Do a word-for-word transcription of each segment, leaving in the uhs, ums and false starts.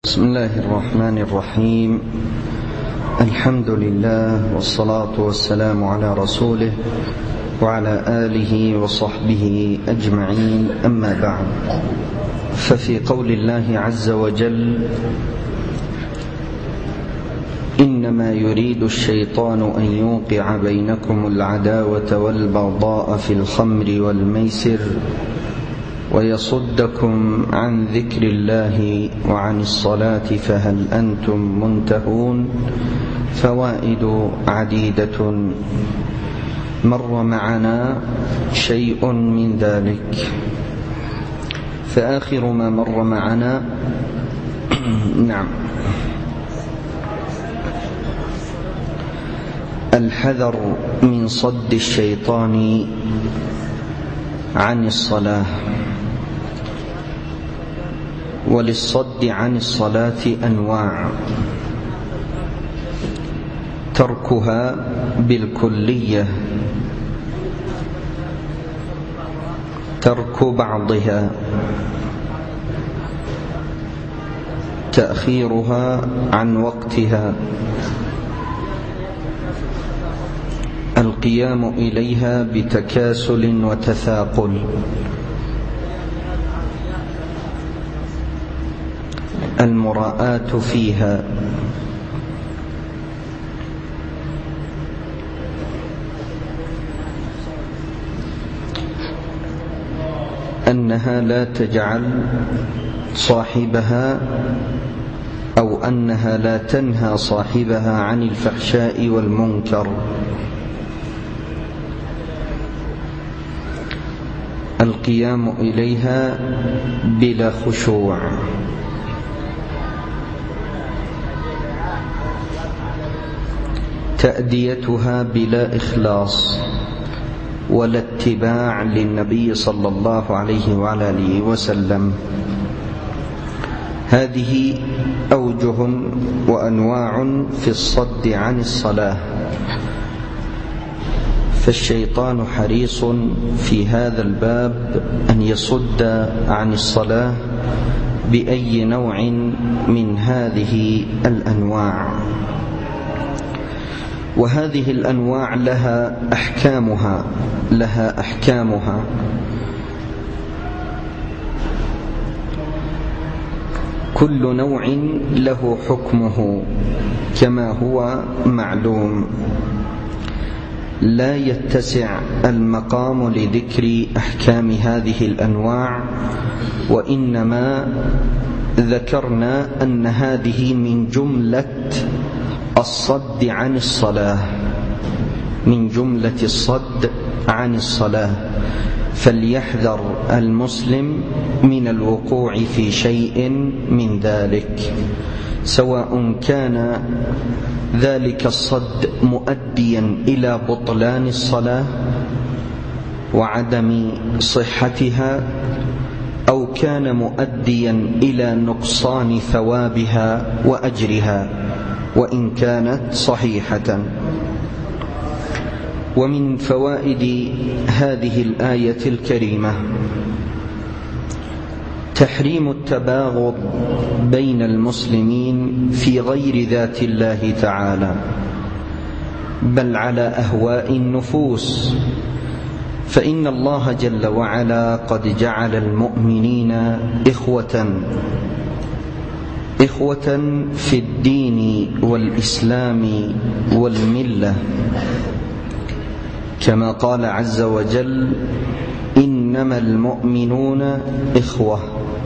بسم الله الرحمن الرحيم. الحمد لله والصلاة والسلام على رسوله وعلى آله وصحبه أجمعين، أما بعد. ففي قول الله عز وجل: إنما يريد الشيطان أن يوقع بينكم العداوة والبغضاء في الخمر والميسر ويصدكم عن ذكر الله وعن الصلاة فهل أنتم منتهون. فوائد عديدة مر معنا شيء من ذلك، فآخر ما مر معنا نعم الحذر من صد الشيطان عن الصلاة. وللصد عن الصلاة أنواع: تركها بالكلية، ترك بعضها، تأخيرها عن وقتها، القيام إليها بتكاسل وتثاقل، المراءة فيها، أنها لا تجعل صاحبها أو أنها لا تنهى صاحبها عن الفحشاء والمنكر، القيام إليها بلا خشوع، تأديتها بلا إخلاص ولا اتباع للنبي صلى الله عليه وعلى آله وسلم. هذه أوجه وأنواع في الصد عن الصلاة. فالشيطان حريص في هذا الباب أن يصد عن الصلاة بأي نوع من هذه الأنواع، وهذه الأنواع لها أحكامها لها أحكامها كل نوع له حكمه كما هو معلوم. لا يتسع المقام لذكر أحكام هذه الأنواع، وإنما ذكرنا أن هذه من جملة الصد عن الصلاة، من جملة الصد عن الصلاة. فليحذر المسلم من الوقوع في شيء من ذلك، سواء كان ذلك الصد مؤديا إلى بطلان الصلاة وعدم صحتها، أو كان مؤديا إلى نقصان ثوابها وأجرها وإن كانت صحيحة. ومن فوائد هذه الآية الكريمة تحريم التباغض بين المسلمين في غير ذات الله تعالى، بل على أهواء النفوس. فإن الله جل وعلا قد جعل المؤمنين إخوة إخوة في الدين والإسلام والملة، كما قال عز وجل: إنما المؤمنون إخوة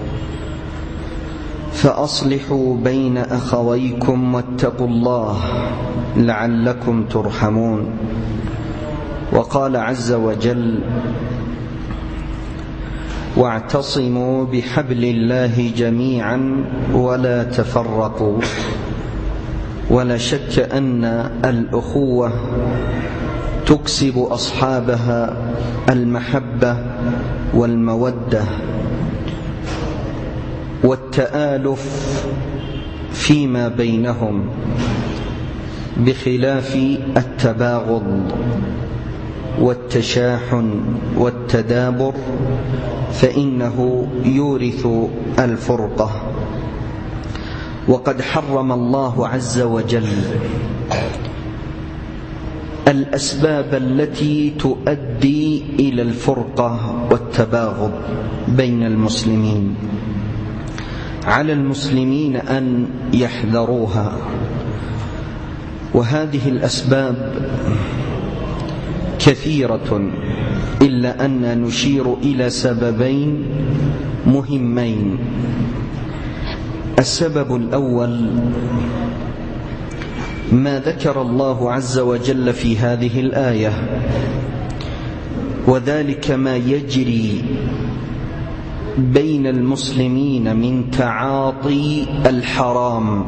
فأصلحوا بين أخويكم واتقوا الله لعلكم ترحمون. وقال عز وجل: واعتصموا بحبل الله جميعا ولا تفرقوا. ولا شك أن الأخوة تكسب أصحابها المحبة والمودة والتآلف فيما بينهم، بخلاف التباغض والتشاحن والتدابر، فإنه يورث الفرقة. وقد حرم الله عز وجل الأسباب التي تؤدي إلى الفرقة والتباغض بين المسلمين. على المسلمين أن يحذروها، وهذه الأسباب كثيرة، إلا أن نشير إلى سببين مهمين. السبب الأول ما ذكر الله عز وجل في هذه الآية، وذلك ما يجري بين المسلمين من تعاطي الحرام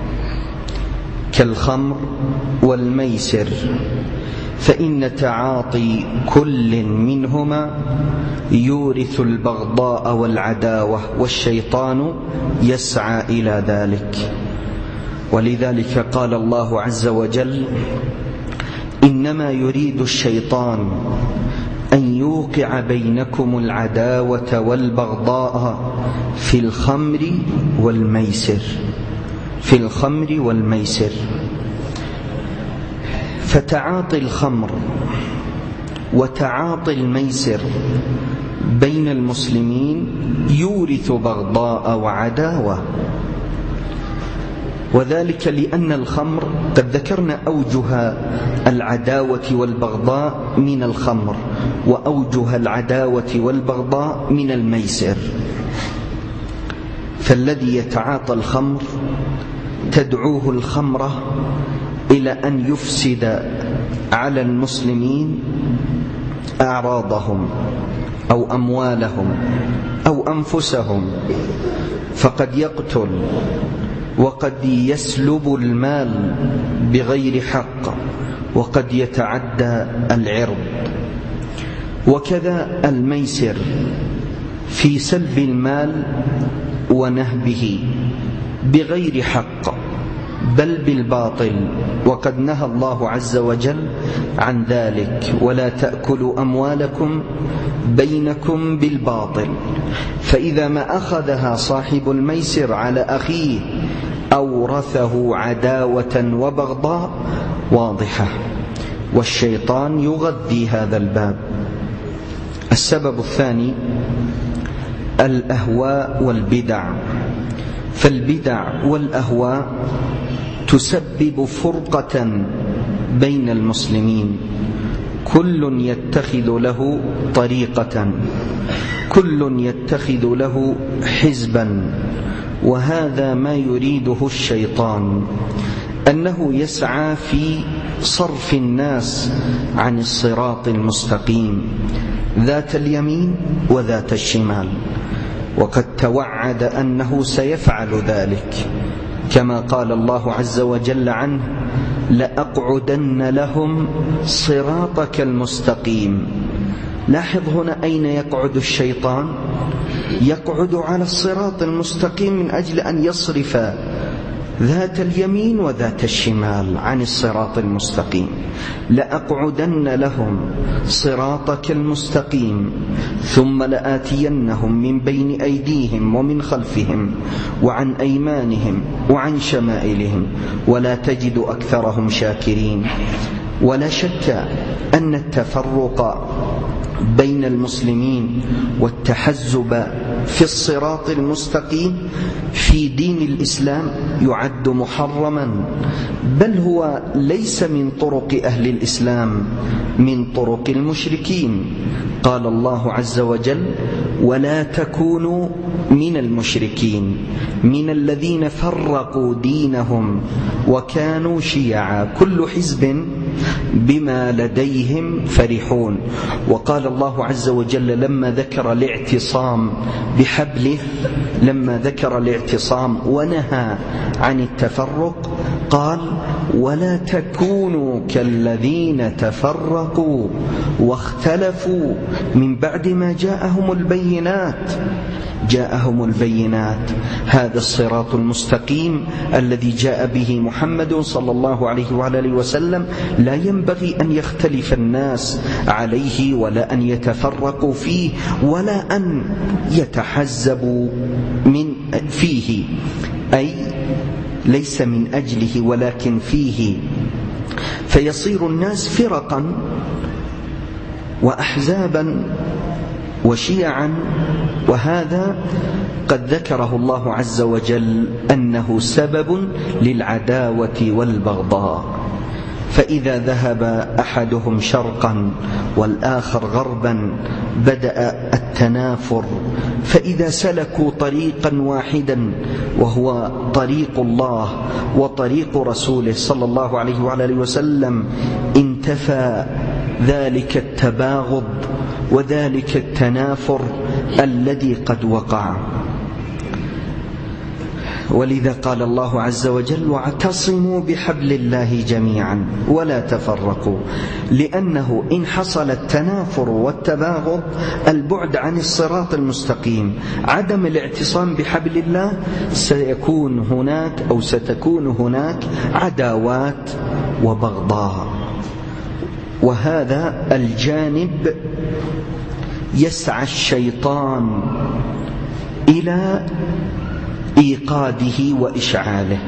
كالخمر والميسر، فإن تعاطي كل منهما يورث البغضاء والعداوة، والشيطان يسعى إلى ذلك. ولذلك قال الله عز وجل: إنما يريد الشيطان أن يوقع بينكم العداوة والبغضاء في الخمر والميسر في الخمر والميسر فتعاطي الخمر وتعاطي الميسر بين المسلمين يورث بغضاء وعداوة، وذلك لأن الخمر قد ذكرنا أوجه العداوة والبغضاء من الخمر، وأوجه العداوة والبغضاء من الميسر. فالذي يتعاطى الخمر تدعوه الخمرة إلى أن يفسد على المسلمين أعراضهم أو أموالهم أو أنفسهم، فقد يقتل وقد يسلب المال بغير حق، وقد يتعدى العرض. وكذا الميسر في سلب المال ونهبه بغير حق بل بالباطل، وقد نهى الله عز وجل عن ذلك: ولا تأكلوا أموالكم بينكم بالباطل. فإذا ما أخذها صاحب الميسر على أخيه أورثه عداوة وبغضاء واضحة، والشيطان يغذي هذا الباب. السبب الثاني الأهواء والبدع، فالبدع والأهواء تسبب فرقة بين المسلمين، كل يتخذ له طريقة، كل يتخذ له حزبا، وهذا ما يريده الشيطان، أنه يسعى في صرف الناس عن الصراط المستقيم ذات اليمين وذات الشمال، وقد توعد أنه سيفعل ذلك، كما قال الله عز وجل عنه: لأقعدن لهم صراطك المستقيم. لاحظ هنا أين يقعد الشيطان؟ يقعد على الصراط المستقيم من أجل أن يصرف ذات اليمين وذات الشمال عن الصراط المستقيم. لأقعدن لهم صراطك المستقيم ثم لآتينهم من بين أيديهم ومن خلفهم وعن أيمانهم وعن شمائلهم ولا تجد أكثرهم شاكرين. ولا شك أن التفرق بين المسلمين والتحزب في الصراط المستقيم في دين الإسلام يعد محرما، بل هو ليس من طرق أهل الإسلام، من طرق المشركين. قال الله عز وجل: ولا تكونوا من المشركين من الذين فرقوا دينهم وكانوا شيعا كل حزب بما لديهم فرحون. وقال الله عز وجل لما ذكر الاعتصام بحبله، لما ذكر الاعتصام ونهى عن التفرق، قال: ولا تكونوا كالذين تفرقوا واختلفوا من بعد ما جاءهم البينات جاءهم البينات هذا الصراط المستقيم الذي جاء به محمد صلى الله عليه وعلى آله وسلم لا ينبغي أن يختلف الناس عليه ولا أن يتفرقوا فيه ولا أن يتحزبوا من فيه، أي ليس من أجله ولكن فيه، فيصير الناس فرقا وأحزابا وشيعا، وهذا قد ذكره الله عز وجل أنه سبب للعداوة والبغضاء. فإذا ذهب أحدهم شرقا والآخر غربا بدأ التنافر، فإذا سلكوا طريقا واحدا وهو طريق الله وطريق رسوله صلى الله عليه وعلى آله وسلم انتفى ذلك التباغض وذلك التنافر الذي قد وقع. ولذا قال الله عز وجل: واعتصموا بحبل الله جميعا ولا تفرقوا، لأنه إن حصل التنافر والتباغض البعد عن الصراط المستقيم، عدم الاعتصام بحبل الله، سيكون هناك أو ستكون هناك عداوات وبغضاء. وهذا الجانب يسعى الشيطان إلى إيقاده وإشعاله،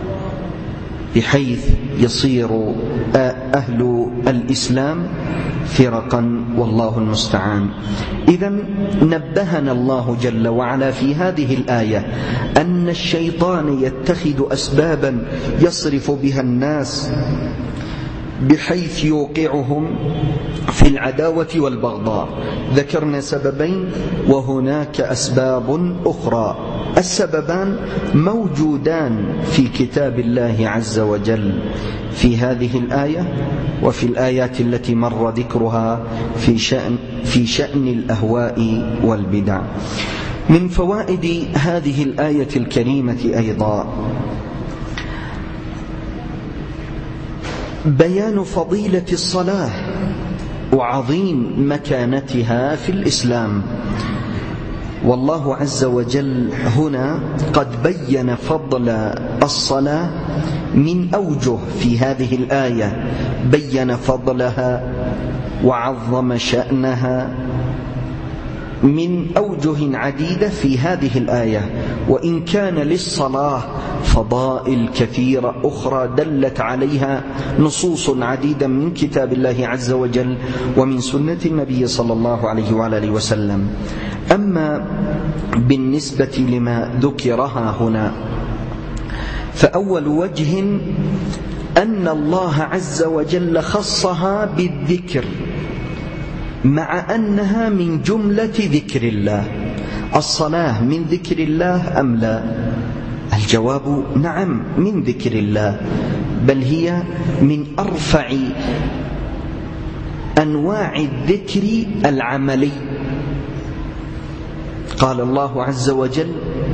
بحيث يصير أهل الإسلام فرقا، والله المستعان. إذن نبهنا الله جل وعلا في هذه الآية أن الشيطان يتخذ أسبابا يصرف بها الناس بحيث يوقعهم في العداوة والبغضاء. ذكرنا سببين وهناك أسباب أخرى. السببان موجودان في كتاب الله عز وجل في هذه الآية وفي الآيات التي مر ذكرها في شأن, في شأن الأهواء والبدع. من فوائد هذه الآية الكريمة أيضا بيان فضيلة الصلاة وعظيم مكانتها في الإسلام. والله عز وجل هنا قد بين فضل الصلاة من أوجه في هذه الآية، بين فضلها وعظم شأنها من أوجه عديدة في هذه الآية، وإن كان للصلاة فضائل كثيرة أخرى دلت عليها نصوص عديدة من كتاب الله عز وجل ومن سنة النبي صلى الله عليه وعلى آله وسلم. أما بالنسبة لما ذكرها هنا، فأول وجه أن الله عز وجل خصها بالذكر مع أنها من جملة ذكر الله. الصلاة من ذكر الله أم لا؟ الجواب نعم، من ذكر الله، بل هي من أرفع أنواع الذكر العملي. قال الله عز وجل: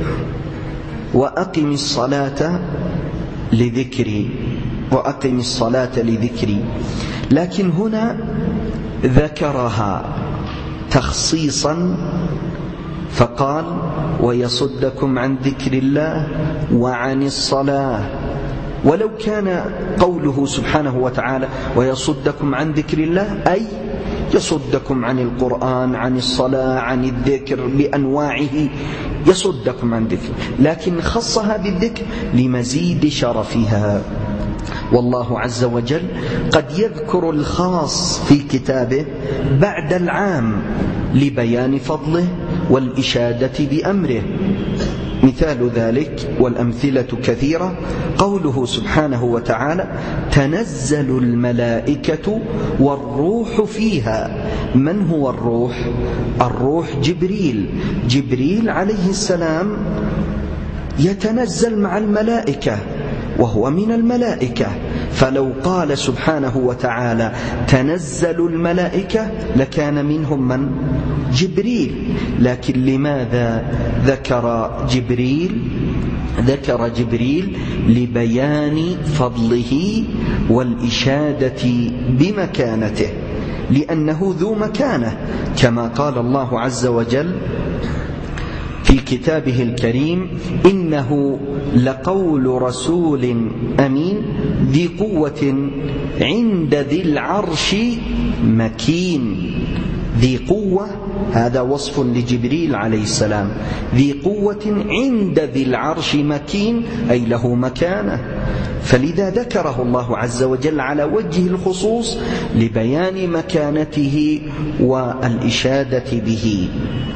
وأقم الصلاة لذكري وأقم الصلاة لذكري. لكن هنا ذكرها تخصيصا فقال: ويصدكم عن ذكر الله وعن الصلاة. ولو كان قوله سبحانه وتعالى ويصدكم عن ذكر الله أي يصدكم عن القرآن، عن الصلاة، عن الذكر بأنواعه، يصدكم عن ذكر، لكن خصها بالذكر لمزيد شرفها. والله عز وجل قد يذكر الخاص في كتابه بعد العام لبيان فضله والإشادة بأمره. مثال ذلك والأمثلة كثيرة قوله سبحانه وتعالى: تنزل الملائكة والروح فيها. من هو الروح؟ الروح جبريل. جبريل عليه السلام يتنزل مع الملائكة وهو من الملائكة، فلو قال سبحانه وتعالى تنزل الملائكة لكان منهم من؟ جبريل. لكن لماذا ذكر جبريل؟ ذكر جبريل لبيان فضله والإشادة بمكانته، لأنه ذو مكانة، كما قال الله عز وجل في كتابه الكريم: إنه لقول رسول أمين ذي قوة عند ذي العرش مكين. ذي قوة هذا وصف لجبريل عليه السلام، ذي قوة عند ذي العرش مكين، أي له مكانة، فلذا ذكره الله عز وجل على وجه الخصوص لبيان مكانته والإشادة به.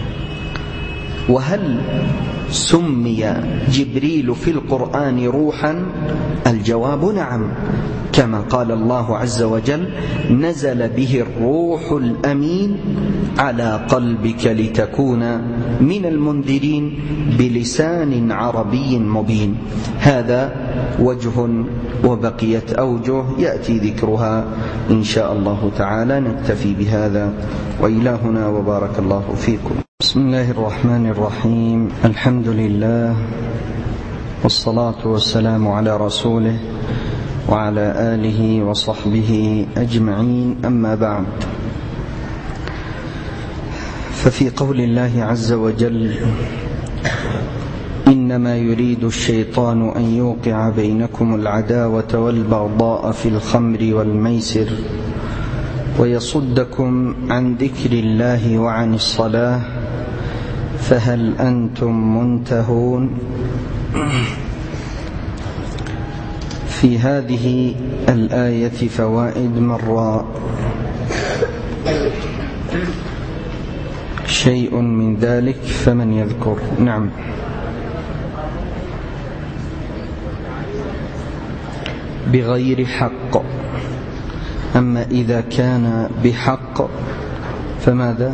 وهل سمي جبريل في القرآن روحا؟ الجواب نعم، كما قال الله عز وجل: نزل به الروح الأمين على قلبك لتكون من المنذرين بلسان عربي مبين. هذا وجه، وبقيت أوجه يأتي ذكرها إن شاء الله تعالى. نكتفي بهذا، وإلهنا وبارك الله فيكم. بسم الله الرحمن الرحيم. الحمد لله، والصلاة والسلام على رسوله وعلى آله وصحبه أجمعين، أما بعد. ففي قول الله عز وجل: إنما يريد الشيطان أن يوقع بينكم العداوة والبغضاء في الخمر والميسر ويصدكم عن ذكر الله وعن الصلاة فهل أنتم منتهون؟ في هذه الآية فوائد، مر شيء من ذلك فمن يذكر؟ نعم. بغير حق. أما إذا كان بحق فماذا؟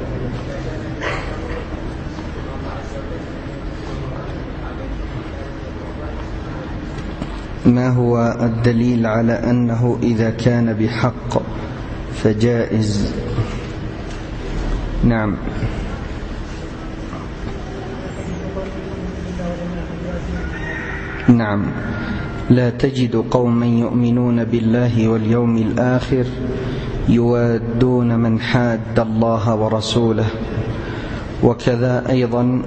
ما هو الدليل على أنه إذا كان بحق فجائز؟ نعم. نعم. لا تجد قوما يؤمنون بالله واليوم الآخر يوادون من حاد الله ورسوله. وكذا أيضا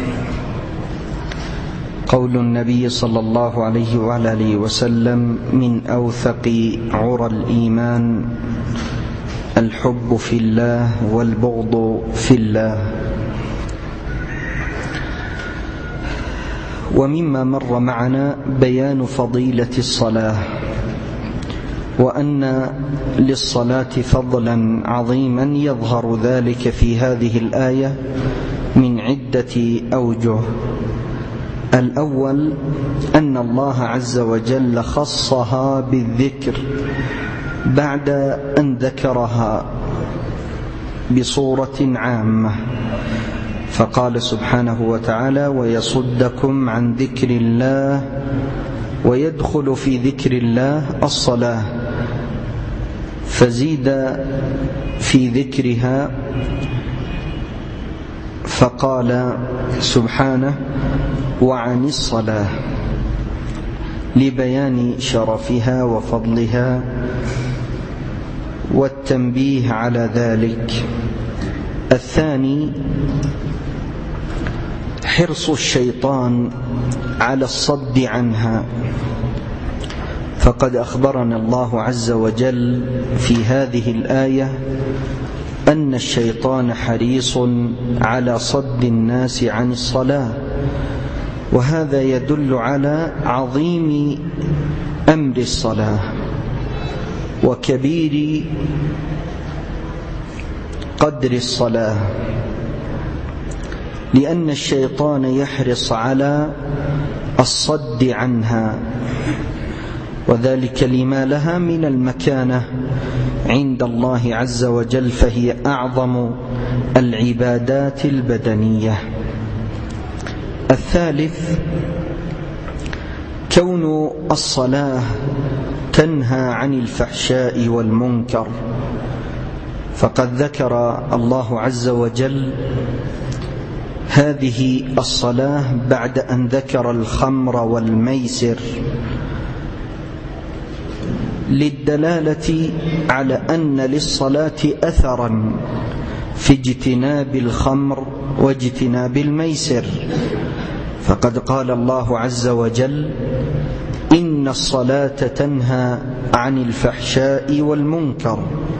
قول النبي صلى الله عليه وعلى آله وسلم: من أوثق عرى الإيمان الحب في الله والبغض في الله. ومما مر معنا بيان فضيلة الصلاة، وأن للصلاة فضلا عظيما يظهر ذلك في هذه الآية من عدة أوجه. الأول أن الله عز وجل خصها بالذكر بعد أن ذكرها بصورة عامة، فقال سبحانه وتعالى: ويصدكم عن ذكر الله، ويدخل في ذكر الله الصلاة، فزيد في ذكرها فقال سبحانه: وعن الصلاة، لبيان شرفها وفضلها والتنبيه على ذلك. الثاني حرص الشيطان على الصد عنها، فقد أخبرنا الله عز وجل في هذه الآية أن الشيطان حريص على صد الناس عن الصلاة، وهذا يدل على عظيم أمر الصلاة وكبير قدر الصلاة، لأن الشيطان يحرص على الصد عنها، وذلك لما لها من المكانة عند الله عز وجل، فهي أعظم العبادات البدنية. الثالث كون الصلاة تنهى عن الفحشاء والمنكر، فقد ذكر الله عز وجل هذه الصلاة بعد أن ذكر الخمر والميسر للدلالة على أن للصلاة أثرا في اجتناب الخمر واجتناب الميسر، فقد قال الله عز وجل: إن الصلاة تنهى عن الفحشاء والمنكر،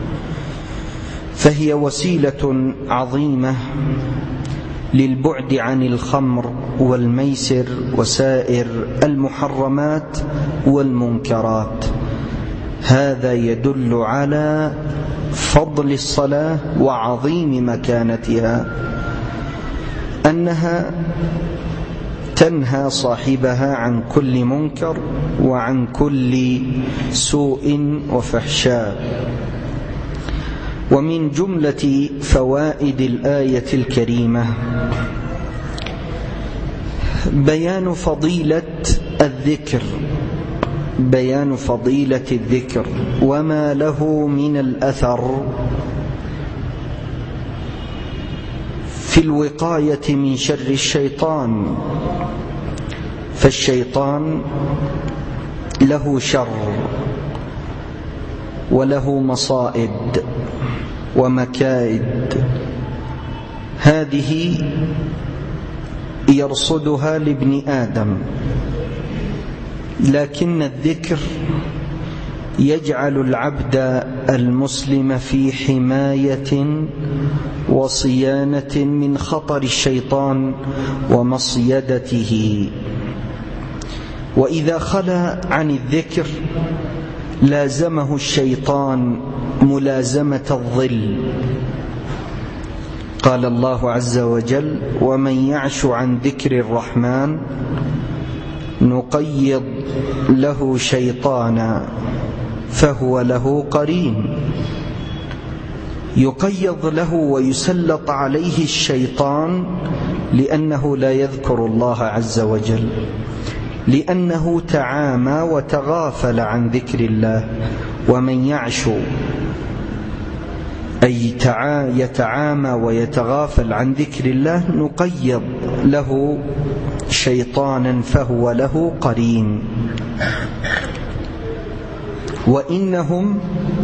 فهي وسيلة عظيمة للبعد عن الخمر والميسر وسائر المحرمات والمنكرات. هذا يدل على فضل الصلاة وعظيم مكانتها، أنها تنهى صاحبها عن كل منكر وعن كل سوء وفحشاء. ومن جملة فوائد الآية الكريمة بيان فضيلة الذكر بيان فضيلة الذكر وما له من الأثر في الوقاية من شر الشيطان. فالشيطان له شر وله مصائد ومكائد، هذه يرصدها لابن آدم، لكن الذكر يجعل العبد المسلم في حماية وصيانة من خطر الشيطان ومصيدته. وإذا خلا عن الذكر لازمه الشيطان ملازمة الظل. قال الله عز وجل: ومن يعش عن ذكر الرحمن نقيض له شيطانا فهو له قرين. يقيض له ويسلط عليه الشيطان لأنه لا يذكر الله عز وجل، لأنه تعامى وتغافل عن ذكر الله. ومن يعش أي يتعامى ويتغافل عن ذكر الله نقيض له شيطانا فهو له قرين. وإنهم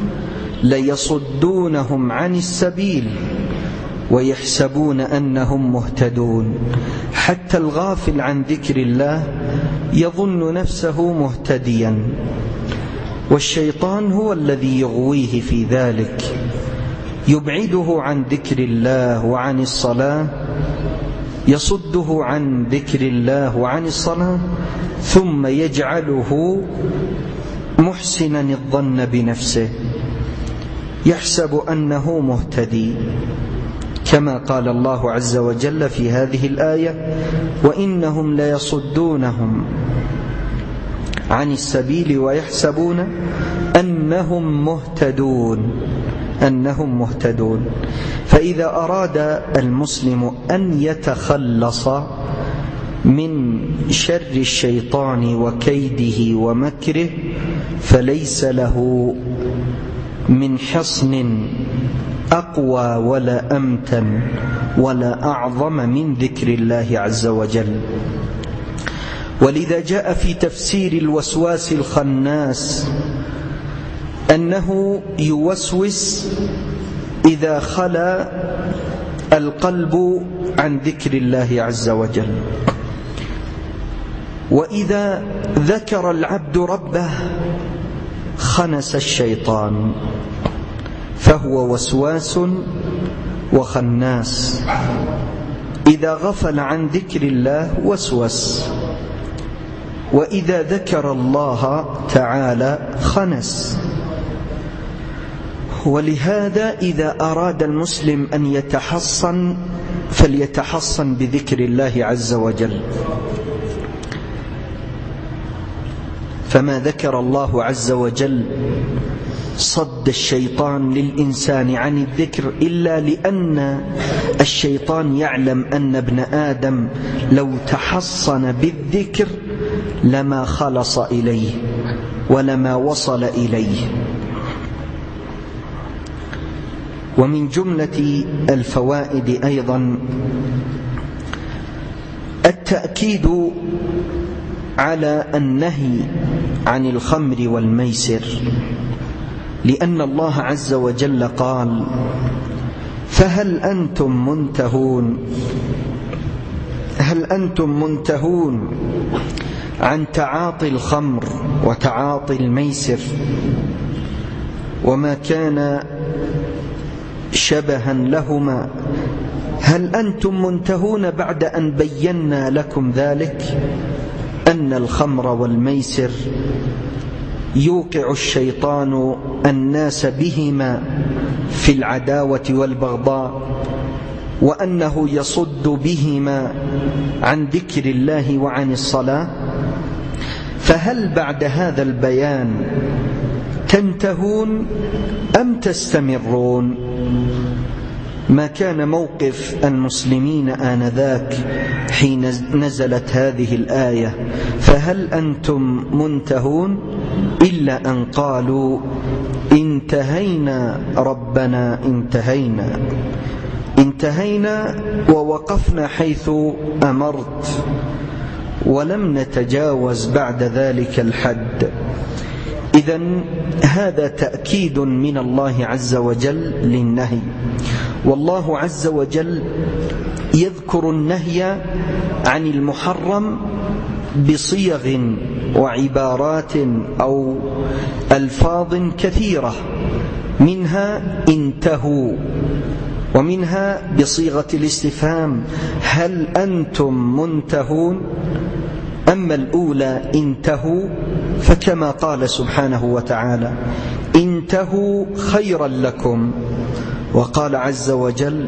ليصدونهم عن السبيل ويحسبون أنهم مهتدون. حتى الغافل عن ذكر الله يظن نفسه مهتديا، والشيطان هو الذي يغويه في ذلك، يبعده عن ذكر الله وعن الصلاة، يصده عن ذكر الله وعن الصلاة، ثم يجعله محسنا الظن بنفسه، يحسب أنه مهتدي، كما قال الله عز وجل في هذه الآية: وإنهم ليصدونهم عن السبيل ويحسبون أنهم مهتدون أنهم مهتدون. فإذا أراد المسلم أن يتخلص من شر الشيطان وكيده ومكره فليس له من حصن أقوى ولا أمتن ولا أعظم من ذكر الله عز وجل. ولذا جاء في تفسير الوسواس الخناس أنه يوسوس إذا خلا القلب عن ذكر الله عز وجل. وإذا ذكر العبد ربه خنس الشيطان، فهو وسواس وخناس. إذا غفل عن ذكر الله وسوس، وإذا ذكر الله تعالى خنس. ولهذا إذا أراد المسلم أن يتحصن فليتحصن بذكر الله عز وجل. فما ذكر الله عز وجل صد الشيطان للإنسان عن الذكر إلا لأن الشيطان يعلم أن ابن آدم لو تحصن بالذكر لما خلص إليه ولما وصل إليه. ومن جملة الفوائد أيضا التأكيد على النهي عن الخمر والميسر، لأن الله عز وجل قال: فهل أنتم منتهون هل أنتم منتهون عن تعاطي الخمر وتعاطي الميسر وما كان شبها لهما؟ هل أنتم منتهون بعد أن بينا لكم ذلك، أن الخمر والميسر يوقع الشيطان الناس بهما في العداوة والبغضاء، وأنه يصد بهما عن ذكر الله وعن الصلاة؟ فهل بعد هذا البيان تنتهون أم تستمرون؟ ما كان موقف المسلمين آنذاك حين نزلت هذه الآية فهل أنتم منتهون إلا أن قالوا: انتهينا ربنا انتهينا انتهينا ووقفنا حيث أمرت، ولم نتجاوز بعد ذلك الحد. إذن هذا تأكيد من الله عز وجل للنهي، والله عز وجل يذكر النهي عن المحرم بصيغ وعبارات أو ألفاظ كثيرة، منها انتهوا، ومنها بصيغة الاستفهام: هل أنتم منتهون؟ أما الأولى انتهوا فكما قال سبحانه وتعالى: انتهوا خيرا لكم. وقال عز وجل: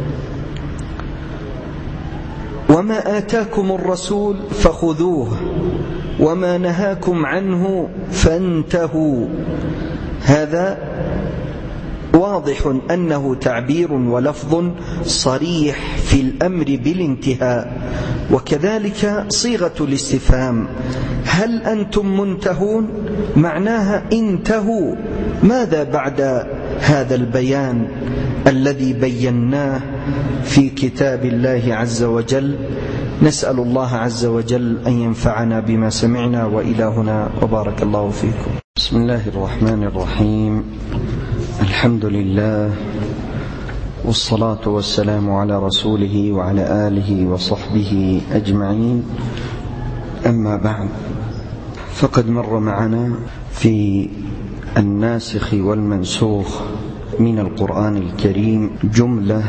وما آتاكم الرسول فخذوه وما نهاكم عنه فانتهوا. هذا واضح أنه تعبير ولفظ صريح في الأمر بالانتهاء. وكذلك صيغة الاستفهام: هل أنتم منتهون؟ معناها انتهوا. ماذا بعد هذا البيان الذي بيناه في كتاب الله عز وجل؟ نسأل الله عز وجل أن ينفعنا بما سمعنا، وإلى هنا وبارك الله فيكم. بسم الله الرحمن الرحيم. الحمد لله والصلاة والسلام على رسوله وعلى آله وصحبه أجمعين، أما بعد، فقد مر معنا في الناسخ والمنسوخ من القرآن الكريم جملة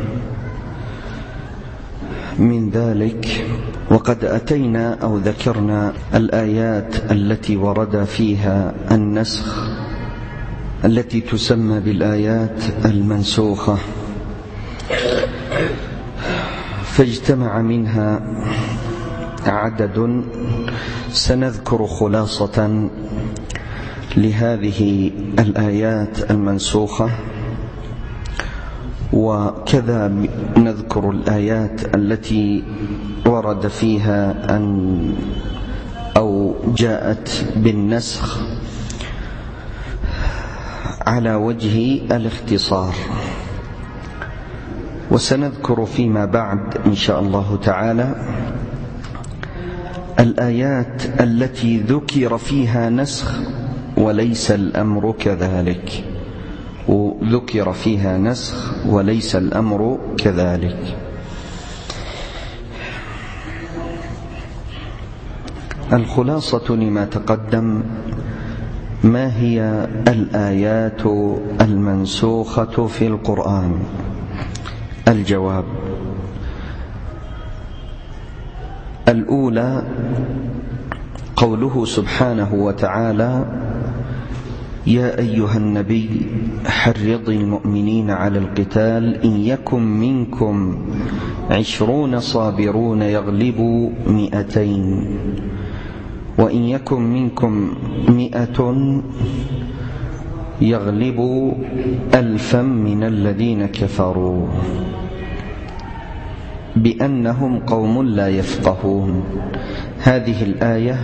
من ذلك، وقد أتينا أو ذكرنا الآيات التي ورد فيها النسخ التي تسمى بالآيات المنسوخة، فاجتمع منها عدد. سنذكر خلاصة لهذه الآيات المنسوخة، وكذا نذكر الآيات التي ورد فيها أن أو جاءت بالنسخ على وجه الاختصار. وسنذكر فيما بعد إن شاء الله تعالى الآيات التي ذكر فيها نسخ وليس الأمر كذلك، وذكر فيها نسخ وليس الأمر كذلك. الخلاصة لما تقدم: ما هي الآيات المنسوخة في القرآن؟ الجواب: الأولى قوله سبحانه وتعالى: يا أيها النبي حرض المؤمنين على القتال إن يكن منكم عشرون صابرون يغلبوا مئتين وإن يكن منكم مئة يغلبوا ألفا من الذين كفروا بأنهم قوم لا يفقهون. هذه الآية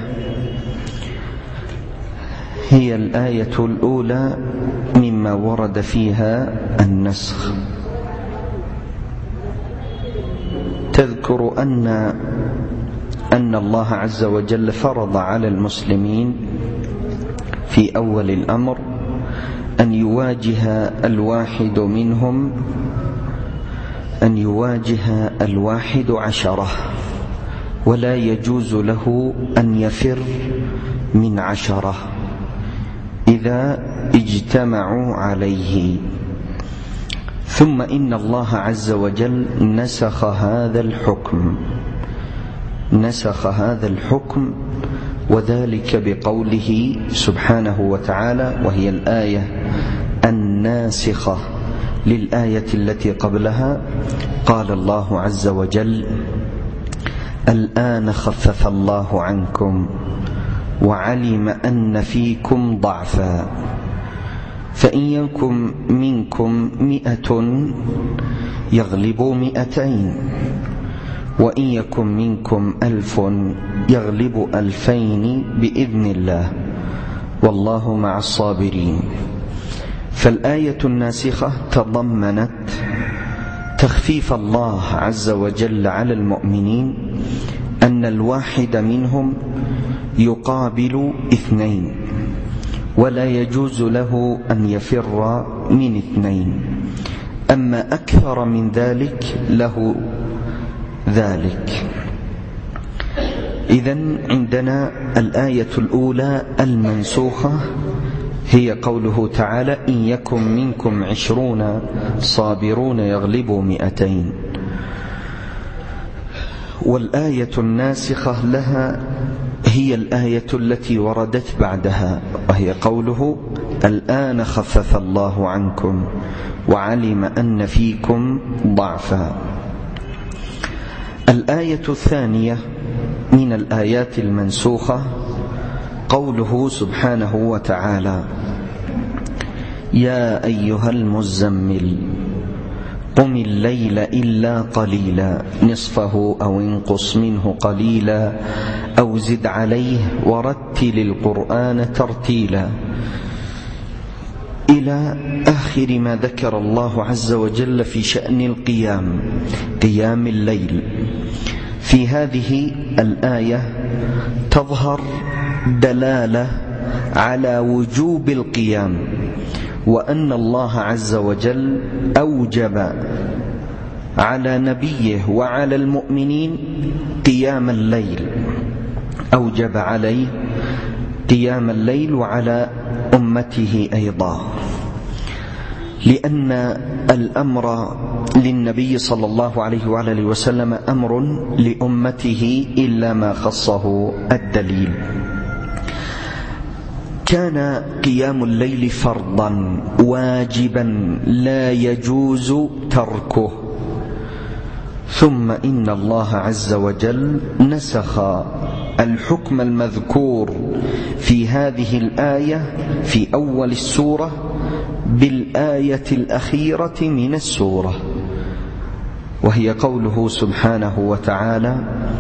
هي الآية الأولى مما ورد فيها النسخ. تذكر أن أن الله عز وجل فرض على المسلمين في أول الأمر أن يواجه الواحد منهم أن يواجه الواحد عشرة، ولا يجوز له أن يفر من عشرة إذا اجتمعوا عليه. ثم إن الله عز وجل نسخ هذا الحكم نسخ هذا الحكم وذلك بقوله سبحانه وتعالى، وهي الآية الناسخة للآية التي قبلها، قال الله عز وجل: الآن خفف الله عنكم وعلم أن فيكم ضعفا فإن يكن منكم مئة يغلبوا مئتين وإن يكن منكم ألف يغلب ألفين بإذن الله والله مع الصابرين. فالآية الناسخة تضمنت تخفيف الله عز وجل على المؤمنين، أن الواحد منهم يقابل اثنين، ولا يجوز له أن يفر من اثنين، أما أكثر من ذلك له ذلك. إذن عندنا الآية الأولى المنسوخة هي قوله تعالى: إن يكن منكم عشرون صابرون يغلبوا مئتين. والآية الناسخة لها هي الآية التي وردت بعدها، وهي قوله: الآن خفف الله عنكم وعلم أن فيكم ضعفا. الآية الثانية من الآيات المنسوخة قوله سبحانه وتعالى: يا أيها المزمل قم الليل إلا قليلا نصفه أو انقص منه قليلا أو زد عليه ورتل القرآن ترتيلا، إلى آخر ما ذكر الله عز وجل في شأن القيام، قيام الليل. في هذه الآية تظهر دلالة على وجوب القيام، وأن الله عز وجل أوجب على نبيه وعلى المؤمنين قيام الليل، أوجب عليه قيام الليل وعلى أمته أيضا، لأن الأمر للنبي صلى الله عليه وآله وسلم أمر لأمته إلا ما خصه الدليل. كان قيام الليل فرضا واجبا لا يجوز تركه، ثم إن الله عز وجل نسخ الحكم المذكور في هذه الآية في أول السورة بالآية الأخيرة من السورة، وهي قوله سبحانه وتعالى: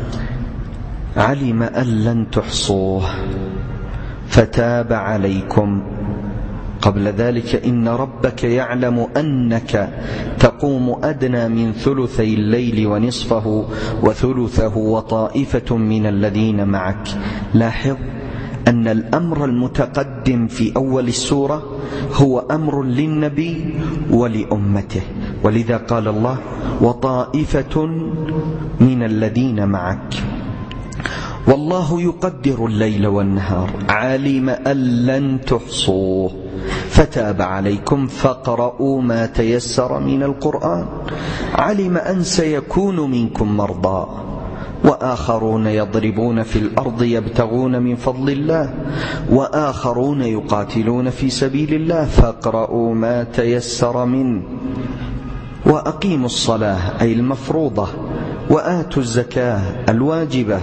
علم أن لن تحصوه فتاب عليكم. قبل ذلك: إن ربك يعلم أنك تقوم أدنى من ثلثي الليل ونصفه وثلثه وطائفة من الذين معك. لاحظ أن الأمر المتقدم في أول السورة هو أمر للنبي ولأمته، ولذا قال الله: وطائفة من الذين معك. والله يقدر الليل والنهار، علم أن لن تحصوه فتاب عليكم فاقرؤوا ما تيسر من القرآن، علم أن سيكون منكم مرضى وآخرون يضربون في الأرض يبتغون من فضل الله وآخرون يقاتلون في سبيل الله فاقرؤوا ما تيسر منه وأقيموا الصلاة أي المفروضة وآتوا الزكاة الواجبة،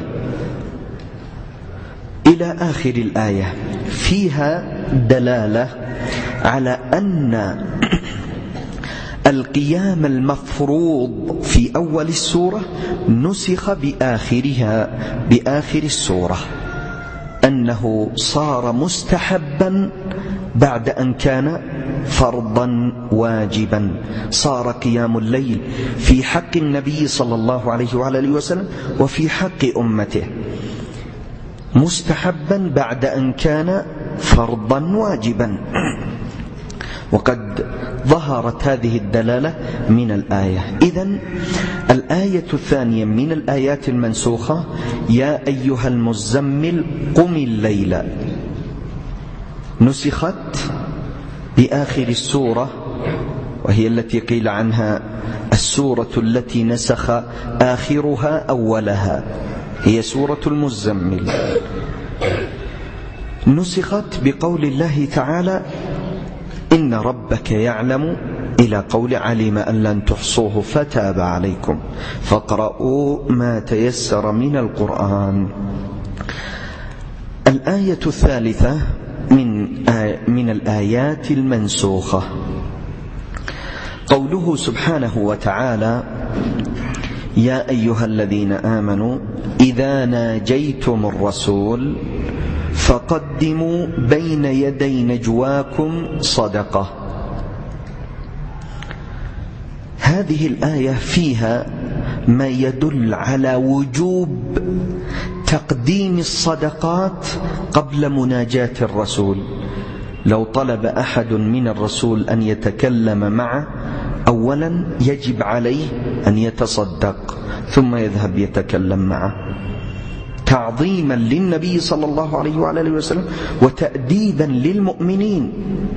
إلى آخر الآية. فيها دلالة على أن القيام المفروض في أول السورة نسخ بآخرها بآخر السورة، أنه صار مستحبا بعد أن كان فرضا واجبا. صار قيام الليل في حق النبي صلى الله عليه وآله وسلم وفي حق أمته مستحبا بعد أن كان فرضا واجبا. وقد ظهرت هذه الدلالة من الآية. إذن الآية الثانية من الآيات المنسوخة: يا أيها المزمل قم الليل، نسخت بآخر السورة، وهي التي قيل عنها السورة التي نسخ آخرها أولها، هي سورة المزمل. نسخت بقول الله تعالى: إن ربك يعلم، إلى قول علم أن لن تحصوه فتاب عليكم فاقرؤوا ما تيسر من القرآن. الآية الثالثة من آي من الآيات المنسوخة قوله سبحانه وتعالى: يا أيها الذين آمنوا إذا ناجيتم الرسول فقدموا بين يدي نجواكم صدقة. هذه الآية فيها ما يدل على وجوب تقديم الصدقات قبل مناجاة الرسول. لو طلب أحد من الرسول أن يتكلم معه، أولا يجب عليه أن يتصدق ثم يذهب يتكلم معه، تعظيما للنبي صلى الله عليه وآله وسلم وتأديبا للمؤمنين،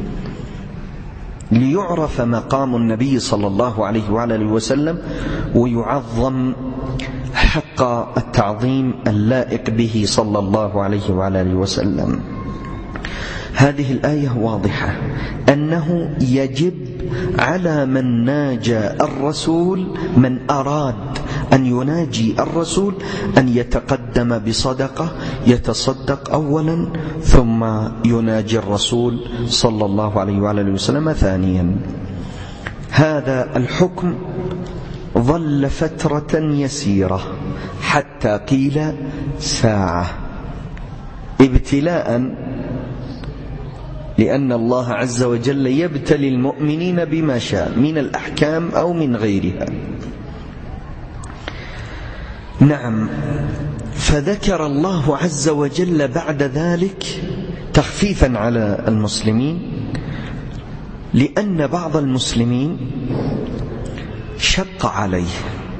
ليعرف مقام النبي صلى الله عليه وآله وسلم ويعظم حق التعظيم اللائق به صلى الله عليه وآله وسلم. هذه الآية واضحة أنه يجب على من ناجى الرسول، من أراد أن يناجي الرسول، أن يتقدم بصدقة، يتصدق أولا ثم يناجي الرسول صلى الله عليه وآله وسلم ثانيا. هذا الحكم ظل فترة يسيرة حتى قيل ساعة، ابتلاء، لأن الله عز وجل يبتلي المؤمنين بما شاء من الأحكام أو من غيرها. نعم، فذكر الله عز وجل بعد ذلك تخفيفا على المسلمين، لأن بعض المسلمين شق عليه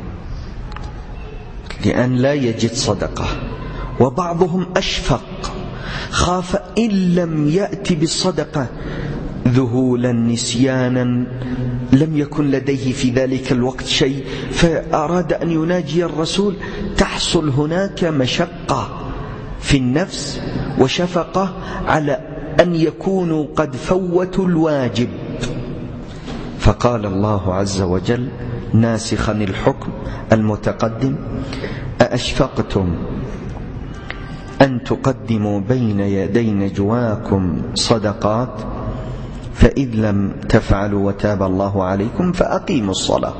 لأن لا يجد صدقة، وبعضهم أشفق، خاف إن لم يأتي بالصدقة ذهولا نسيانا، لم يكن لديه في ذلك الوقت شيء، فأراد أن يناجي الرسول، تحصل هناك مشقة في النفس وشفقة على أن يكونوا قد فوتوا الواجب. فقال الله عز وجل ناسخا الحكم المتقدم: أأشفقتم أن تقدموا بين يدي نجواكم صدقات فإذ لم تفعلوا وتاب الله عليكم فأقيموا الصلاة.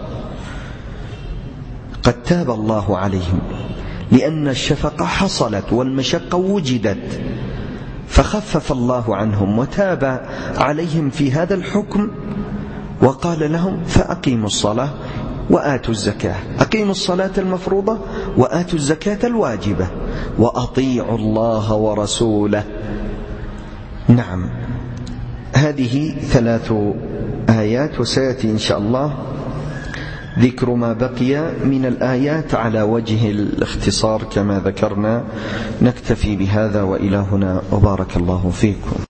قد تاب الله عليهم لأن الشفقة حصلت والمشقة وجدت، فخفف الله عنهم وتاب عليهم في هذا الحكم، وقال لهم فأقيموا الصلاة وآتوا الزكاة. أقيموا الصلاة المفروضة وآتوا الزكاة الواجبة وأطيعوا الله ورسوله. نعم، هذه ثلاث آيات، وسيأتي إن شاء الله ذكر ما بقي من الآيات على وجه الاختصار كما ذكرنا. نكتفي بهذا وإلى هنا، وبارك الله فيكم.